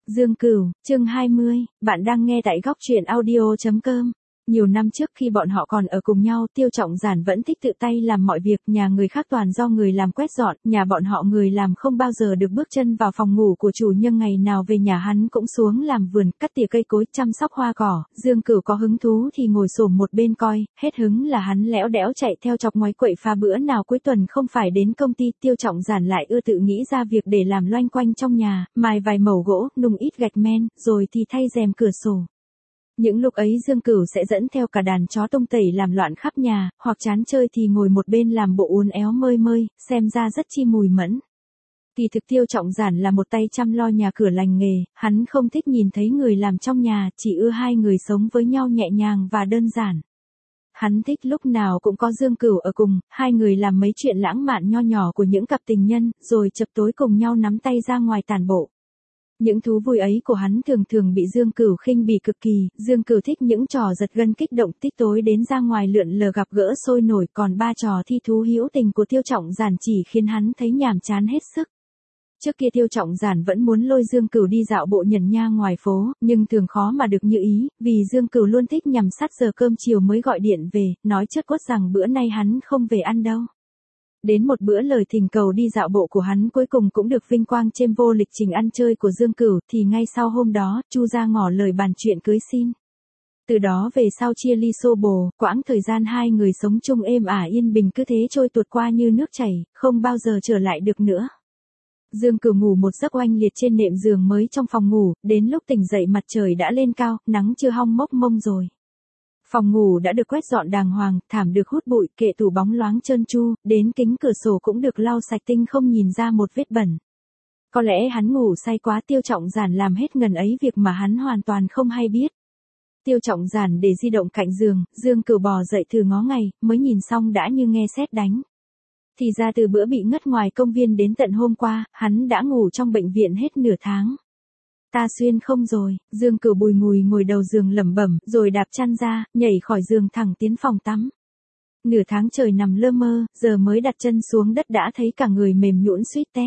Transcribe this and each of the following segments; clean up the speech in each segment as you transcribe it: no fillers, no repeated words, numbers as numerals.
Dương Cửu, chương 20, bạn đang nghe tại góc truyện audio.com. Nhiều năm trước khi bọn họ còn ở cùng nhau, Tiêu Trọng Giản vẫn thích tự tay làm mọi việc, nhà người khác toàn do người làm quét dọn, nhà bọn họ người làm không bao giờ được bước chân vào phòng ngủ của chủ nhân, ngày nào về nhà hắn cũng xuống làm vườn, cắt tỉa cây cối, chăm sóc hoa cỏ. Dương Cửu có hứng thú thì ngồi xổm một bên coi, hết hứng là hắn lẽo đẽo chạy theo chọc ngoáy quậy phá. Bữa nào cuối tuần không phải đến công ty, Tiêu Trọng Giản lại ưa tự nghĩ ra việc để làm loanh quanh trong nhà, mài vài mẩu gỗ, nung ít gạch men, rồi thì thay rèm cửa sổ. Những lúc ấy Dương Cửu sẽ dẫn theo cả đàn chó tông tẩy làm loạn khắp nhà, hoặc chán chơi thì ngồi một bên làm bộ uốn éo mơi mơi, xem ra rất chi mùi mẫn. Kỳ thực Tiêu Trọng Giản là một tay chăm lo nhà cửa lành nghề, hắn không thích nhìn thấy người làm trong nhà, chỉ ưa hai người sống với nhau nhẹ nhàng và đơn giản. Hắn thích lúc nào cũng có Dương Cửu ở cùng, hai người làm mấy chuyện lãng mạn nho nhỏ của những cặp tình nhân, rồi chập tối cùng nhau nắm tay ra ngoài tản bộ. Những thú vui ấy của hắn thường thường bị Dương Cửu khinh bỉ cực kỳ. Dương Cửu thích những trò giật gân kích động, tích tối đến ra ngoài lượn lờ gặp gỡ sôi nổi, còn ba trò thi thú hữu tình của Tiêu Trọng Giản chỉ khiến hắn thấy nhàm chán hết sức. Trước kia Tiêu Trọng Giản vẫn muốn lôi Dương Cửu đi dạo bộ nhẩn nha ngoài phố, nhưng thường khó mà được như ý, vì Dương Cửu luôn thích nhằm sát giờ cơm chiều mới gọi điện về, nói chớt quất rằng bữa nay hắn không về ăn đâu. Đến một bữa lời thỉnh cầu đi dạo bộ của hắn cuối cùng cũng được vinh quang trên vô lịch trình ăn chơi của Dương Cửu, thì ngay sau hôm đó, Chu gia ngỏ lời bàn chuyện cưới xin. Từ đó về sau chia ly xô bồ, quãng thời gian hai người sống chung êm ả yên bình cứ thế trôi tuột qua như nước chảy, không bao giờ trở lại được nữa. Dương Cửu ngủ một giấc oanh liệt trên nệm giường mới trong phòng ngủ, đến lúc tỉnh dậy mặt trời đã lên cao, nắng chưa hong mốc mông rồi. Phòng ngủ đã được quét dọn đàng hoàng, thảm được hút bụi, kệ tủ bóng loáng trơn tru, đến kính cửa sổ cũng được lau sạch tinh không nhìn ra một vết bẩn. Có lẽ hắn ngủ say quá, Tiêu Trọng Giản làm hết ngần ấy việc mà hắn hoàn toàn không hay biết. Tiêu Trọng Giản để di động cạnh giường, Dương Cửu bò dậy thử ngó ngày, mới nhìn xong đã như nghe sét đánh. Thì ra từ bữa bị ngất ngoài công viên đến tận hôm qua, hắn đã ngủ trong bệnh viện hết nửa tháng. Ta xuyên không rồi, Dương Cửu bùi ngùi ngồi đầu giường lẩm bẩm, rồi đạp chăn ra, nhảy khỏi giường thẳng tiến phòng tắm. Nửa tháng trời nằm lơ mơ, giờ mới đặt chân xuống đất đã thấy cả người mềm nhũn suýt té.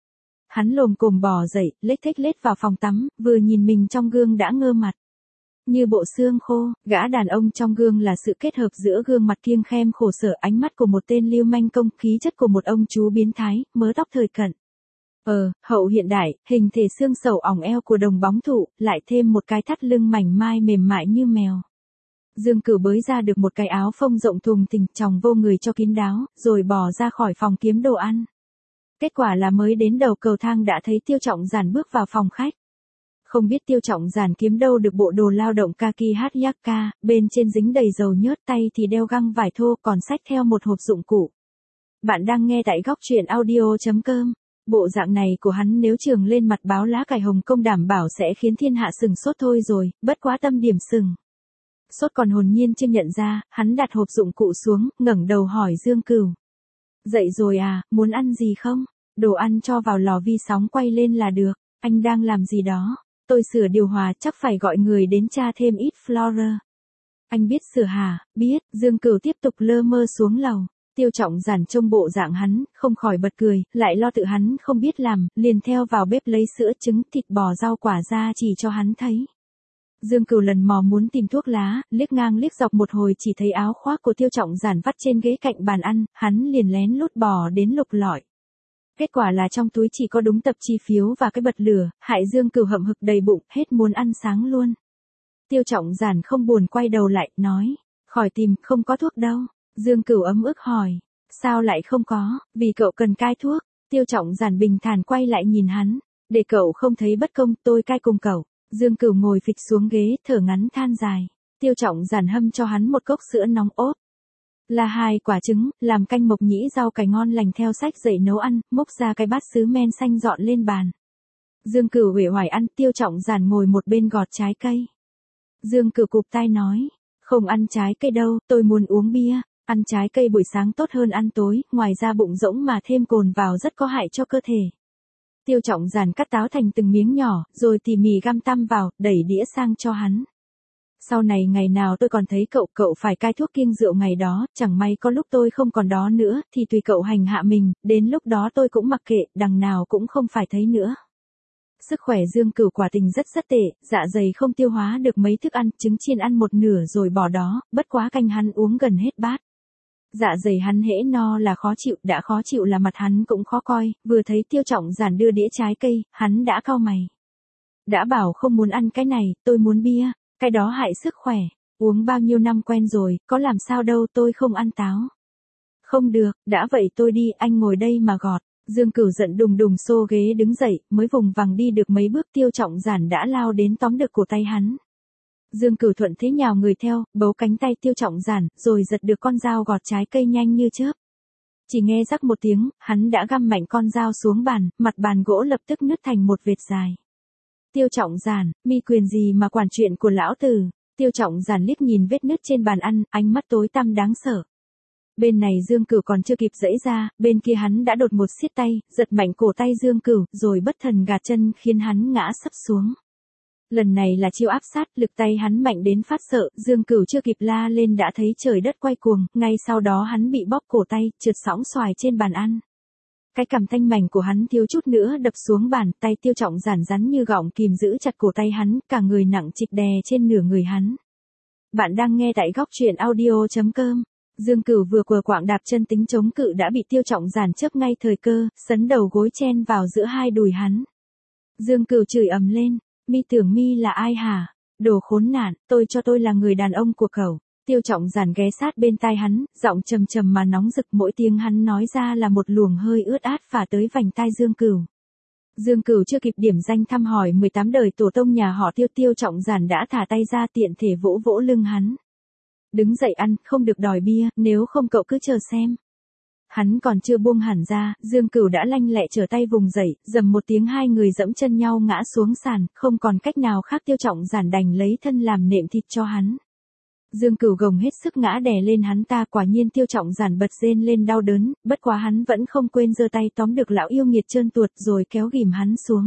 Hắn lồm cồm bò dậy, lếch thếch lết vào phòng tắm, vừa nhìn mình trong gương đã ngơ mặt. Như bộ xương khô, gã đàn ông trong gương là sự kết hợp giữa gương mặt kiêng khem khổ sở, ánh mắt của một tên lưu manh công, khí chất của một ông chú biến thái, mớ tóc thời cận. Hậu hiện đại, hình thể xương sầu ỏng eo của đồng bóng thủ, lại thêm một cái thắt lưng mảnh mai mềm mại như mèo. Dương Cửu bới ra được một cái áo phông rộng thùng thình, choàng vô người cho kín đáo, rồi bò ra khỏi phòng kiếm đồ ăn. Kết quả là mới đến đầu cầu thang đã thấy Tiêu Trọng Giản bước vào phòng khách. Không biết Tiêu Trọng Giản kiếm đâu được bộ đồ lao động kaki hatyaka, bên trên dính đầy dầu nhớt, tay thì đeo găng vải thô, còn xách theo một hộp dụng cụ. Bạn đang nghe tại góc truyện audio.com. Bộ dạng này của hắn nếu trường lên mặt báo lá cải Hồng Kông đảm bảo sẽ khiến thiên hạ sừng sốt thôi rồi, bất quá tâm điểm sừng sốt còn hồn nhiên chưa nhận ra, hắn đặt hộp dụng cụ xuống, ngẩng đầu hỏi Dương Cửu. Dậy rồi à, muốn ăn gì không? Đồ ăn cho vào lò vi sóng quay lên là được, anh đang làm gì đó? Tôi sửa điều hòa, chắc phải gọi người đến tra thêm ít flour. Anh biết sửa hả? Biết, Dương Cửu tiếp tục lơ mơ xuống lầu. Tiêu Trọng Giản trông bộ dạng hắn, không khỏi bật cười, lại lo tự hắn không biết làm, liền theo vào bếp lấy sữa, trứng, thịt bò, rau quả ra chỉ cho hắn thấy. Dương Cửu lần mò muốn tìm thuốc lá, liếc ngang liếc dọc một hồi chỉ thấy áo khoác của Tiêu Trọng Giản vắt trên ghế cạnh bàn ăn, hắn liền lén lút bò đến lục lọi. Kết quả là trong túi chỉ có đúng tập chi phiếu và cái bật lửa, hại Dương Cửu hậm hực đầy bụng, hết muốn ăn sáng luôn. Tiêu Trọng Giản không buồn quay đầu lại, nói, khỏi tìm, không có thuốc đâu. Dương Cửu ấm ức hỏi, sao lại không có, vì cậu cần cai thuốc. Tiêu Trọng Giản bình thản quay lại nhìn hắn, để cậu không thấy bất công, tôi cai cùng cậu. Dương Cửu ngồi phịch xuống ghế, thở ngắn than dài. Tiêu Trọng Giản hâm cho hắn một cốc sữa nóng ốp, là 2 quả trứng, làm canh mộc nhĩ rau cải ngon lành theo sách dạy nấu ăn, múc ra cái bát sứ men xanh dọn lên bàn. Dương Cửu uể oải ăn, Tiêu Trọng Giản ngồi một bên gọt trái cây. Dương Cửu cụp tai nói, không ăn trái cây đâu, tôi muốn uống bia. Ăn trái cây buổi sáng tốt hơn ăn tối, ngoài ra bụng rỗng mà thêm cồn vào rất có hại cho cơ thể. Tiêu Trọng Giản cắt táo thành từng miếng nhỏ, rồi tỉ mỉ găm tăm vào, đẩy đĩa sang cho hắn. Sau này ngày nào tôi còn thấy cậu phải cai thuốc kiêng rượu ngày đó, chẳng may có lúc tôi không còn đó nữa, thì tùy cậu hành hạ mình, đến lúc đó tôi cũng mặc kệ, đằng nào cũng không phải thấy nữa. Sức khỏe Dương Cửu quả tình rất tệ, dạ dày không tiêu hóa được mấy thức ăn, trứng chiên ăn một nửa rồi bỏ đó, bất quá canh hắn uống gần hết bát. Dạ dày hắn hễ no là khó chịu, đã khó chịu là mặt hắn cũng khó coi, vừa thấy Tiêu Trọng Giản đưa đĩa trái cây, hắn đã cau mày. Đã bảo không muốn ăn cái này, tôi muốn bia, cái đó hại sức khỏe, uống bao nhiêu năm quen rồi, có làm sao đâu, tôi không ăn táo. Không được, đã vậy tôi đi, anh ngồi đây mà gọt. Dương Cửu giận đùng đùng xô ghế đứng dậy, mới vùng vằng đi được mấy bước Tiêu Trọng Giản đã lao đến tóm được cổ tay hắn. Dương Cửu thuận thế nhào người theo, bấu cánh tay Tiêu Trọng Giản, rồi giật được con dao gọt trái cây nhanh như chớp. Chỉ nghe rắc một tiếng, hắn đã găm mạnh con dao xuống bàn, mặt bàn gỗ lập tức nứt thành một vệt dài. Tiêu Trọng Giản, mi quyền gì mà quản chuyện của lão tử? Tiêu Trọng Giản liếc nhìn vết nứt trên bàn ăn, ánh mắt tối tăm đáng sợ. Bên này Dương Cửu còn chưa kịp giãy ra, bên kia hắn đã đột một siết tay, giật mạnh cổ tay Dương Cửu, rồi bất thần gạt chân khiến hắn ngã sấp xuống. Lần này là chiêu áp sát, lực tay hắn mạnh đến phát sợ, Dương Cửu chưa kịp la lên đã thấy trời đất quay cuồng, ngay sau đó hắn bị bóp cổ tay, trượt sõng xoài trên bàn ăn. Cái cằm thanh mảnh của hắn thiếu chút nữa đập xuống bàn, tay Tiêu Trọng Giản rắn như gọng kìm giữ chặt cổ tay hắn, cả người nặng trịch đè trên nửa người hắn. Bạn đang nghe tại góc truyện audio.com. Dương Cửu vừa quờ quạng đạp chân tính chống cự đã bị Tiêu Trọng Giản chớp ngay thời cơ, sấn đầu gối chen vào giữa hai đùi hắn. Dương Cửu chửi ầm lên, mi tưởng mi là ai hả? Đồ khốn nạn, tôi là người đàn ông của cậu. Tiêu Trọng Giản ghé sát bên tai hắn, giọng trầm trầm mà nóng rực, mỗi tiếng hắn nói ra là một luồng hơi ướt át phả tới vành tai Dương Cửu. Dương Cửu chưa kịp điểm danh thăm hỏi 18 đời tổ tông nhà họ Tiêu, Tiêu Trọng Giản đã thả tay ra tiện thể vỗ vỗ lưng hắn. Đứng dậy ăn, không được đòi bia, nếu không cậu cứ chờ xem. Hắn còn chưa buông hẳn ra, Dương Cửu đã lanh lẹ trở tay vùng dậy, dầm một tiếng hai người dẫm chân nhau ngã xuống sàn, không còn cách nào khác Tiêu Trọng Giản đành lấy thân làm nệm thịt cho hắn. Dương Cửu gồng hết sức ngã đè lên hắn ta, quả nhiên Tiêu Trọng Giản bật rên lên đau đớn, bất quá hắn vẫn không quên giơ tay tóm được lão yêu nghiệt trơn tuột rồi kéo ghìm hắn xuống.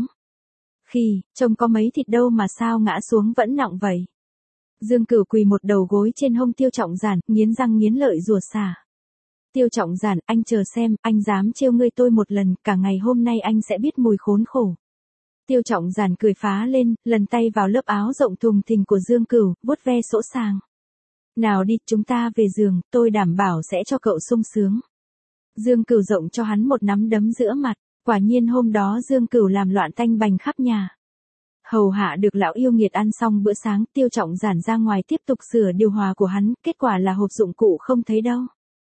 Trông có mấy thịt đâu mà sao ngã xuống vẫn nặng vậy. Dương Cửu quỳ một đầu gối trên hông Tiêu Trọng Giản, nghiến răng nghiến lợi rủa xả. Tiêu Trọng Giản, anh chờ xem, anh dám trêu ngươi tôi một lần, cả ngày hôm nay anh sẽ biết mùi khốn khổ. Tiêu Trọng Giản cười phá lên, lần tay vào lớp áo rộng thùng thình của Dương Cửu, vuốt ve sỗ sàng. Nào đi, chúng ta về giường, tôi đảm bảo sẽ cho cậu sung sướng. Dương Cửu rộng cho hắn một nắm đấm giữa mặt, quả nhiên hôm đó Dương Cửu làm loạn tanh bành khắp nhà. Hầu hạ được lão yêu nghiệt ăn xong bữa sáng, Tiêu Trọng Giản ra ngoài tiếp tục sửa điều hòa của hắn, kết quả là hộp dụng cụ không thấy đâu.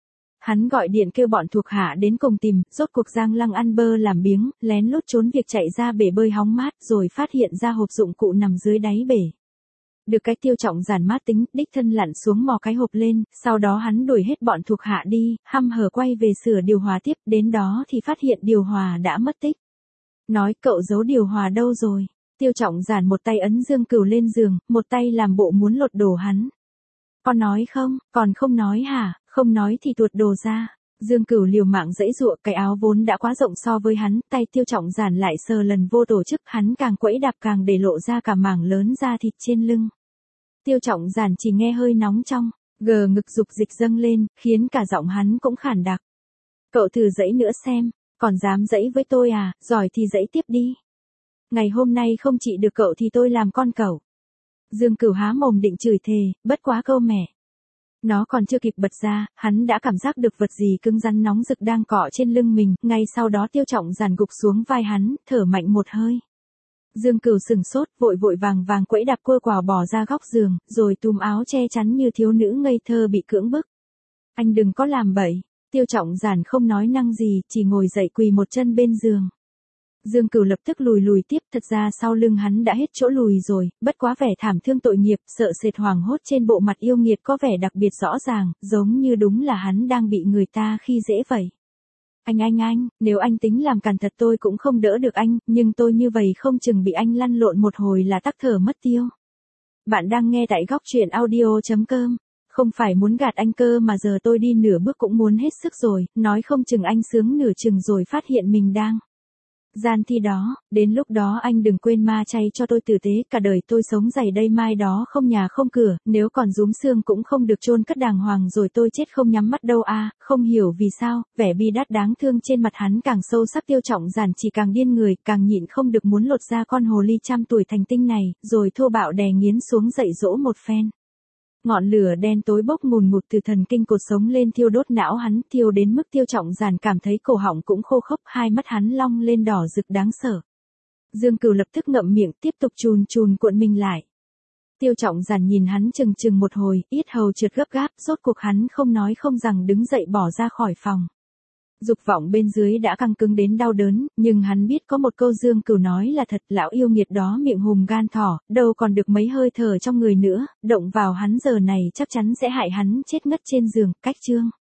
Hắn gọi điện kêu bọn thuộc hạ đến cùng tìm, rốt cuộc Giang Lăng ăn bơ làm biếng, lén lút trốn việc chạy ra bể bơi hóng mát rồi phát hiện ra hộp dụng cụ nằm dưới đáy bể. Được cái Tiêu Trọng Giản mát tính, đích thân lặn xuống mò cái hộp lên, sau đó hắn đuổi hết bọn thuộc hạ đi, hăm hở quay về sửa điều hòa tiếp, đến đó thì phát hiện điều hòa đã mất tích. Nói cậu giấu điều hòa đâu rồi? Tiêu Trọng Giản một tay ấn Dương Cửu lên giường, một tay làm bộ muốn lột đồ hắn. Con nói không, còn không nói hả, không nói thì tuột đồ ra. Dương Cửu liều mạng giãy giụa, cái áo vốn đã quá rộng so với hắn, tay Tiêu Trọng Giản lại sờ lần vô tổ chức, hắn càng quẫy đạp càng để lộ ra cả mảng lớn da thịt trên lưng. Tiêu Trọng Giản chỉ nghe hơi nóng trong, gờ ngực dục dịch dâng lên, khiến cả giọng hắn cũng khản đặc. Cậu thử giãy nữa xem, còn dám giãy với tôi à, giỏi thì giãy tiếp đi. Ngày hôm nay không trị được cậu thì tôi làm con cậu. Dương Cửu há mồm định chửi thề, bất quá câu mẹ. Nó còn chưa kịp bật ra, hắn đã cảm giác được vật gì cứng rắn nóng rực đang cọ trên lưng mình, ngay sau đó Tiêu Trọng Giản gục xuống vai hắn, thở mạnh một hơi. Dương Cửu sừng sốt, vội vội vàng quẫy đạp cua quào bỏ ra góc giường, rồi túm áo che chắn như thiếu nữ ngây thơ bị cưỡng bức. Anh đừng có làm bậy. Tiêu Trọng Giản không nói năng gì, chỉ ngồi dậy quỳ một chân bên giường. Dương Cửu lập tức lùi tiếp, thật ra sau lưng hắn đã hết chỗ lùi rồi, bất quá vẻ thảm thương tội nghiệp, sợ sệt hoảng hốt trên bộ mặt yêu nghiệt có vẻ đặc biệt rõ ràng, giống như đúng là hắn đang bị người ta khi dễ vậy. Anh, nếu anh tính làm càn thật tôi cũng không đỡ được anh, nhưng tôi như vậy không chừng bị anh lăn lộn một hồi là tắc thở mất tiêu. Bạn đang nghe tại góc truyện audio.com. Không phải muốn gạt anh cơ mà giờ tôi đi nửa bước cũng muốn hết sức rồi, nói không chừng anh sướng nửa chừng rồi phát hiện mình đang Gian thi đó, đến lúc đó anh đừng quên ma chay cho tôi tử tế, cả đời tôi sống dày đây mai đó không nhà không cửa, nếu còn rúm xương cũng không được chôn cất đàng hoàng rồi tôi chết không nhắm mắt đâu a. Không hiểu vì sao, vẻ bi đát đáng thương trên mặt hắn càng sâu sắc. Tiêu Trọng Giản chỉ càng điên người, càng nhịn không được muốn lột ra con hồ ly trăm tuổi thành tinh này, rồi thô bạo đè nghiến xuống dạy dỗ một phen. Ngọn lửa đen tối bốc ngùn ngụt từ thần kinh cột sống lên thiêu đốt não hắn, thiêu đến mức Tiêu Trọng Giản cảm thấy cổ họng cũng khô khốc, hai mắt hắn long lên đỏ rực đáng sợ. Dương Cửu lập tức ngậm miệng tiếp tục chùn chùn cuộn mình lại. Tiêu Trọng Giản nhìn hắn chừng chừng một hồi, yết hầu trượt gấp gáp, rốt cuộc hắn không nói không rằng đứng dậy bỏ ra khỏi phòng. Dục vọng bên dưới đã căng cứng đến đau đớn, nhưng hắn biết có một câu Dương Cửu nói là thật, lão yêu nghiệt đó miệng hùm gan thỏ, đâu còn được mấy hơi thở trong người nữa, động vào hắn giờ này chắc chắn sẽ hại hắn chết ngất trên giường. Cách chương